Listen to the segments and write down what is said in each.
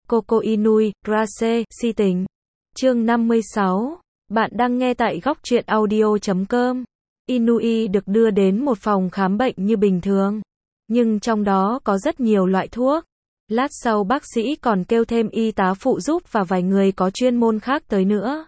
Coco Inui, Grace, si tình. Chương 56. Bạn đang nghe tại góc truyện audio.com. Inui được đưa đến một phòng khám bệnh như bình thường, nhưng trong đó có rất nhiều loại thuốc. Lát sau bác sĩ còn kêu thêm y tá phụ giúp và vài người có chuyên môn khác tới nữa.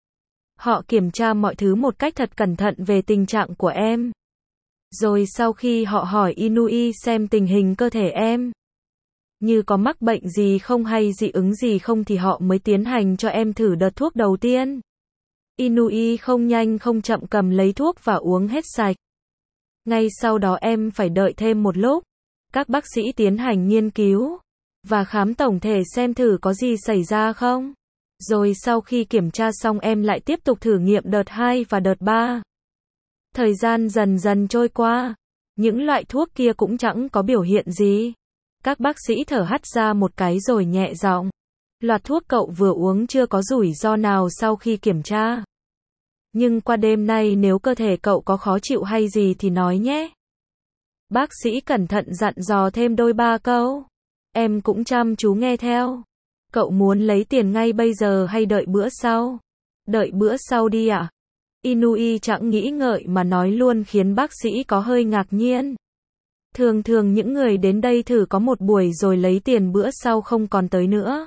Họ kiểm tra mọi thứ một cách thật cẩn thận về tình trạng của em. Rồi sau khi họ hỏi Inui xem tình hình cơ thể em, như có mắc bệnh gì không hay dị ứng gì không thì họ mới tiến hành cho em thử đợt thuốc đầu tiên. Inui không nhanh không chậm cầm lấy thuốc và uống hết sạch. Ngay sau đó em phải đợi thêm một lúc. Các bác sĩ tiến hành nghiên cứu và khám tổng thể xem thử có gì xảy ra không. Rồi sau khi kiểm tra xong em lại tiếp tục thử nghiệm đợt 2 và đợt 3. Thời gian dần dần trôi qua, những loại thuốc kia cũng chẳng có biểu hiện gì. Các bác sĩ thở hắt ra một cái rồi nhẹ giọng. Loạt thuốc cậu vừa uống chưa có rủi ro nào sau khi kiểm tra. Nhưng qua đêm nay nếu cơ thể cậu có khó chịu hay gì thì nói nhé. Bác sĩ cẩn thận dặn dò thêm đôi ba câu. Em cũng chăm chú nghe theo. Cậu muốn lấy tiền ngay bây giờ hay đợi bữa sau? Đợi bữa sau đi ạ. Inui chẳng nghĩ ngợi mà nói luôn khiến bác sĩ có hơi ngạc nhiên. Thường thường những người đến đây thử có một buổi rồi lấy tiền bữa sau không còn tới nữa.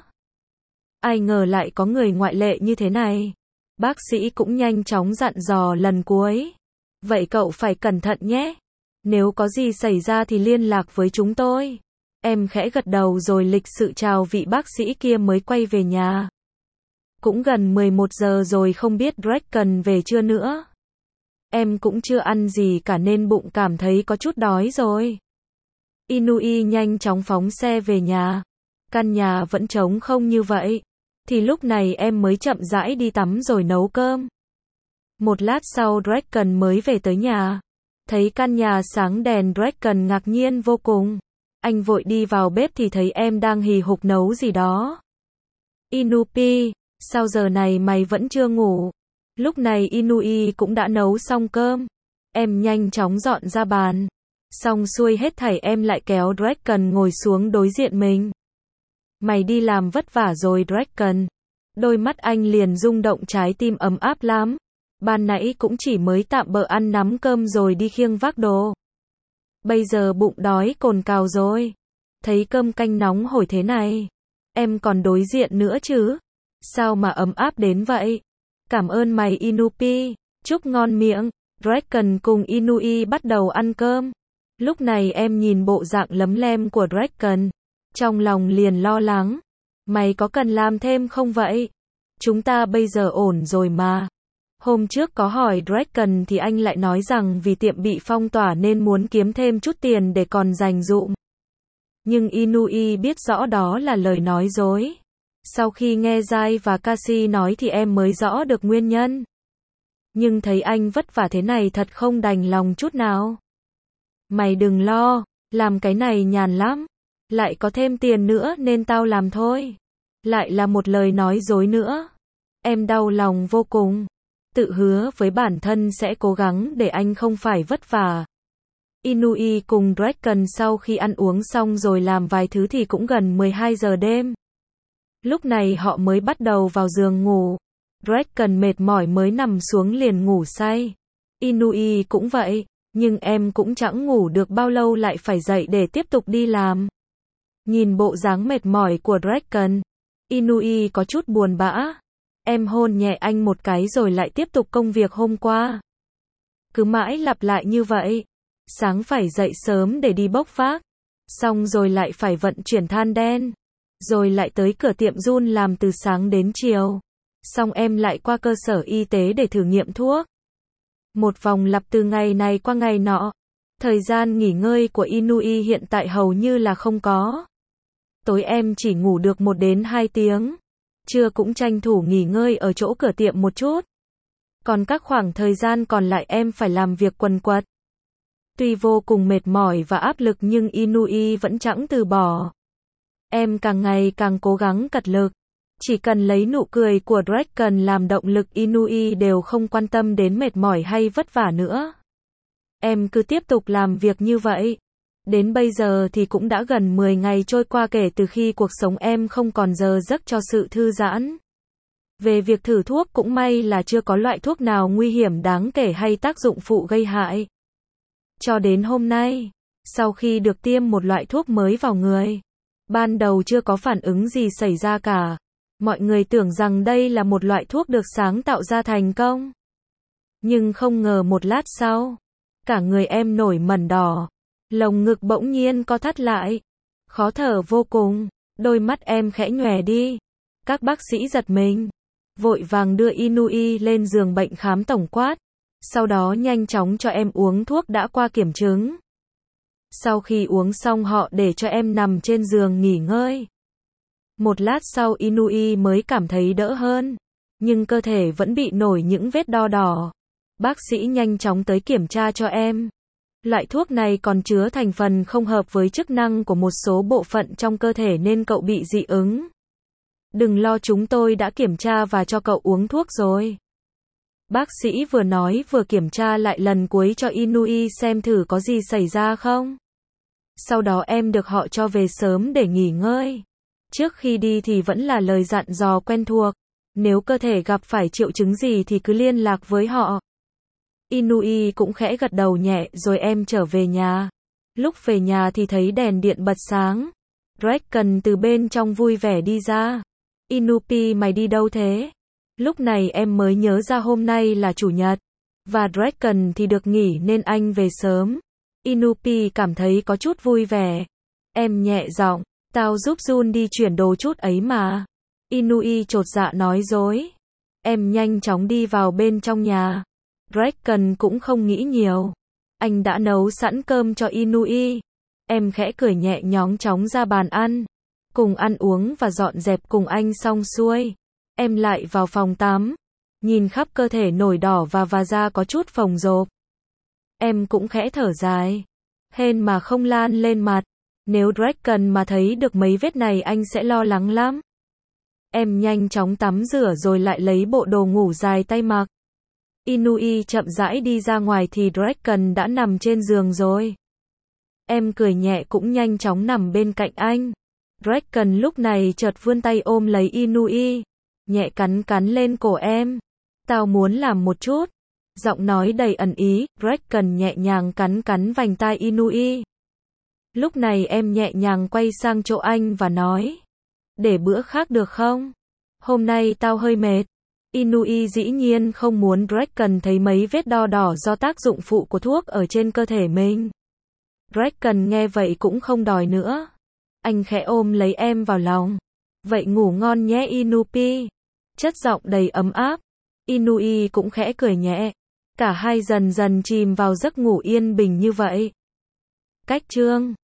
Ai ngờ lại có người ngoại lệ như thế này. Bác sĩ cũng nhanh chóng dặn dò lần cuối. Vậy cậu phải cẩn thận nhé. Nếu có gì xảy ra thì liên lạc với chúng tôi. Em khẽ gật đầu rồi lịch sự chào vị bác sĩ kia mới quay về nhà. Cũng gần 11 giờ rồi không biết Draken về chưa nữa. Em cũng chưa ăn gì cả nên bụng cảm thấy có chút đói rồi. Inui nhanh chóng phóng xe về nhà. Căn nhà vẫn trống không như vậy. Thì lúc này em mới chậm rãi đi tắm rồi nấu cơm. Một lát sau Draken mới về tới nhà. Thấy căn nhà sáng đèn Draken ngạc nhiên vô cùng. Anh vội đi vào bếp thì thấy em đang hì hục nấu gì đó. Inupi, sao giờ này mày vẫn chưa ngủ? Lúc này Inui cũng đã nấu xong cơm. Em nhanh chóng dọn ra bàn. Xong xuôi hết thảy em lại kéo Draken ngồi xuống đối diện mình. Mày đi làm vất vả rồi Draken. Đôi mắt anh liền rung động, trái tim ấm áp lắm. Ban nãy cũng chỉ mới tạm bợ ăn nắm cơm rồi đi khiêng vác đồ. Bây giờ bụng đói cồn cào rồi. Thấy cơm canh nóng hổi thế này. Em còn đối diện nữa chứ. Sao mà ấm áp đến vậy? Cảm ơn mày Inupi. Chúc ngon miệng. Draken cùng Inui bắt đầu ăn cơm. Lúc này em nhìn bộ dạng lấm lem của Draken. Trong lòng liền lo lắng. Mày có cần làm thêm không vậy? Chúng ta bây giờ ổn rồi mà. Hôm trước có hỏi Draken thì anh lại nói rằng vì tiệm bị phong tỏa nên muốn kiếm thêm chút tiền để còn dành dụm. Nhưng Inui biết rõ đó là lời nói dối. Sau khi nghe Jai và Kasi nói thì em mới rõ được nguyên nhân. Nhưng thấy anh vất vả thế này thật không đành lòng chút nào. Mày đừng lo, làm cái này nhàn lắm. Lại có thêm tiền nữa nên tao làm thôi. Lại là một lời nói dối nữa. Em đau lòng vô cùng. Tự hứa với bản thân sẽ cố gắng để anh không phải vất vả. Inui cùng Draken sau khi ăn uống xong rồi làm vài thứ thì cũng gần 12 giờ đêm. Lúc này họ mới bắt đầu vào giường ngủ. Draken mệt mỏi mới nằm xuống liền ngủ say. Inui cũng vậy, nhưng em cũng chẳng ngủ được bao lâu lại phải dậy để tiếp tục đi làm. Nhìn bộ dáng mệt mỏi của Draken, Inui có chút buồn bã. Em hôn nhẹ anh một cái rồi lại tiếp tục công việc hôm qua. Cứ mãi lặp lại như vậy. Sáng phải dậy sớm để đi bốc vác. Xong rồi lại phải vận chuyển than đen. Rồi lại tới cửa tiệm Jun làm từ sáng đến chiều. Xong em lại qua cơ sở y tế để thử nghiệm thuốc. Một vòng lặp từ ngày này qua ngày nọ. Thời gian nghỉ ngơi của Inui hiện tại hầu như là không có. Tối em chỉ ngủ được 1 đến 2 tiếng. Trưa cũng tranh thủ nghỉ ngơi ở chỗ cửa tiệm một chút. Còn các khoảng thời gian còn lại em phải làm việc quần quật. Tuy vô cùng mệt mỏi và áp lực nhưng Inui vẫn chẳng từ bỏ. Em càng ngày càng cố gắng cật lực. Chỉ cần lấy nụ cười của Draken làm động lực, Inui đều không quan tâm đến mệt mỏi hay vất vả nữa. Em cứ tiếp tục làm việc như vậy. Đến bây giờ thì cũng đã gần 10 ngày trôi qua kể từ khi cuộc sống em không còn giờ giấc cho sự thư giãn. Về việc thử thuốc cũng may là chưa có loại thuốc nào nguy hiểm đáng kể hay tác dụng phụ gây hại. Cho đến hôm nay, sau khi được tiêm một loại thuốc mới vào người, ban đầu chưa có phản ứng gì xảy ra cả. Mọi người tưởng rằng đây là một loại thuốc được sáng tạo ra thành công. Nhưng không ngờ một lát sau, cả người em nổi mẩn đỏ, lồng ngực bỗng nhiên co thắt lại, khó thở vô cùng, đôi mắt em khẽ nhòe đi. Các bác sĩ giật mình, vội vàng đưa Inui lên giường bệnh khám tổng quát, sau đó nhanh chóng cho em uống thuốc đã qua kiểm chứng. Sau khi uống xong họ để cho em nằm trên giường nghỉ ngơi. Một lát sau Inui mới cảm thấy đỡ hơn, nhưng cơ thể vẫn bị nổi những vết đo đỏ. Bác sĩ nhanh chóng tới kiểm tra cho em. Loại thuốc này còn chứa thành phần không hợp với chức năng của một số bộ phận trong cơ thể nên cậu bị dị ứng. Đừng lo, chúng tôi đã kiểm tra và cho cậu uống thuốc rồi. Bác sĩ vừa nói vừa kiểm tra lại lần cuối cho Inui xem thử có gì xảy ra không. Sau đó em được họ cho về sớm để nghỉ ngơi. Trước khi đi thì vẫn là lời dặn dò quen thuộc. Nếu cơ thể gặp phải triệu chứng gì thì cứ liên lạc với họ. Inui cũng khẽ gật đầu nhẹ rồi em trở về nhà. Lúc về nhà thì thấy đèn điện bật sáng. Draken từ bên trong vui vẻ đi ra. Inupi, mày đi đâu thế? Lúc này em mới nhớ ra hôm nay là chủ nhật. Và Draken thì được nghỉ nên anh về sớm. Inupi cảm thấy có chút vui vẻ. Em nhẹ giọng, tao giúp Jun đi chuyển đồ chút ấy mà. Inui chột dạ nói dối. Em nhanh chóng đi vào bên trong nhà. Draken cũng không nghĩ nhiều. Anh đã nấu sẵn cơm cho Inui. Em khẽ cười nhẹ nhõm chóng ra bàn ăn. Cùng ăn uống và dọn dẹp cùng anh xong xuôi. Em lại vào phòng tắm. Nhìn khắp cơ thể nổi đỏ và da có chút phồng rộp. Em cũng khẽ thở dài. Hên mà không lan lên mặt. Nếu Draken mà thấy được mấy vết này anh sẽ lo lắng lắm. Em nhanh chóng tắm rửa rồi lại lấy bộ đồ ngủ dài tay mặc. Inui chậm rãi đi ra ngoài thì Draken đã nằm trên giường rồi. Em cười nhẹ cũng nhanh chóng nằm bên cạnh anh. Draken lúc này chợt vươn tay ôm lấy Inui, nhẹ cắn cắn lên cổ em. Tao muốn làm một chút. Giọng nói đầy ẩn ý, Draken nhẹ nhàng cắn cắn vành tai Inui. Lúc này em nhẹ nhàng quay sang chỗ anh và nói. Để bữa khác được không? Hôm nay tao hơi mệt. Inui dĩ nhiên không muốn Draken thấy mấy vết đo đỏ do tác dụng phụ của thuốc ở trên cơ thể mình. Draken nghe vậy cũng không đòi nữa. Anh khẽ ôm lấy em vào lòng. Vậy ngủ ngon nhé Inupi. Chất giọng đầy ấm áp. Inui cũng khẽ cười nhẹ. Cả hai dần dần chìm vào giấc ngủ yên bình như vậy. Cách chương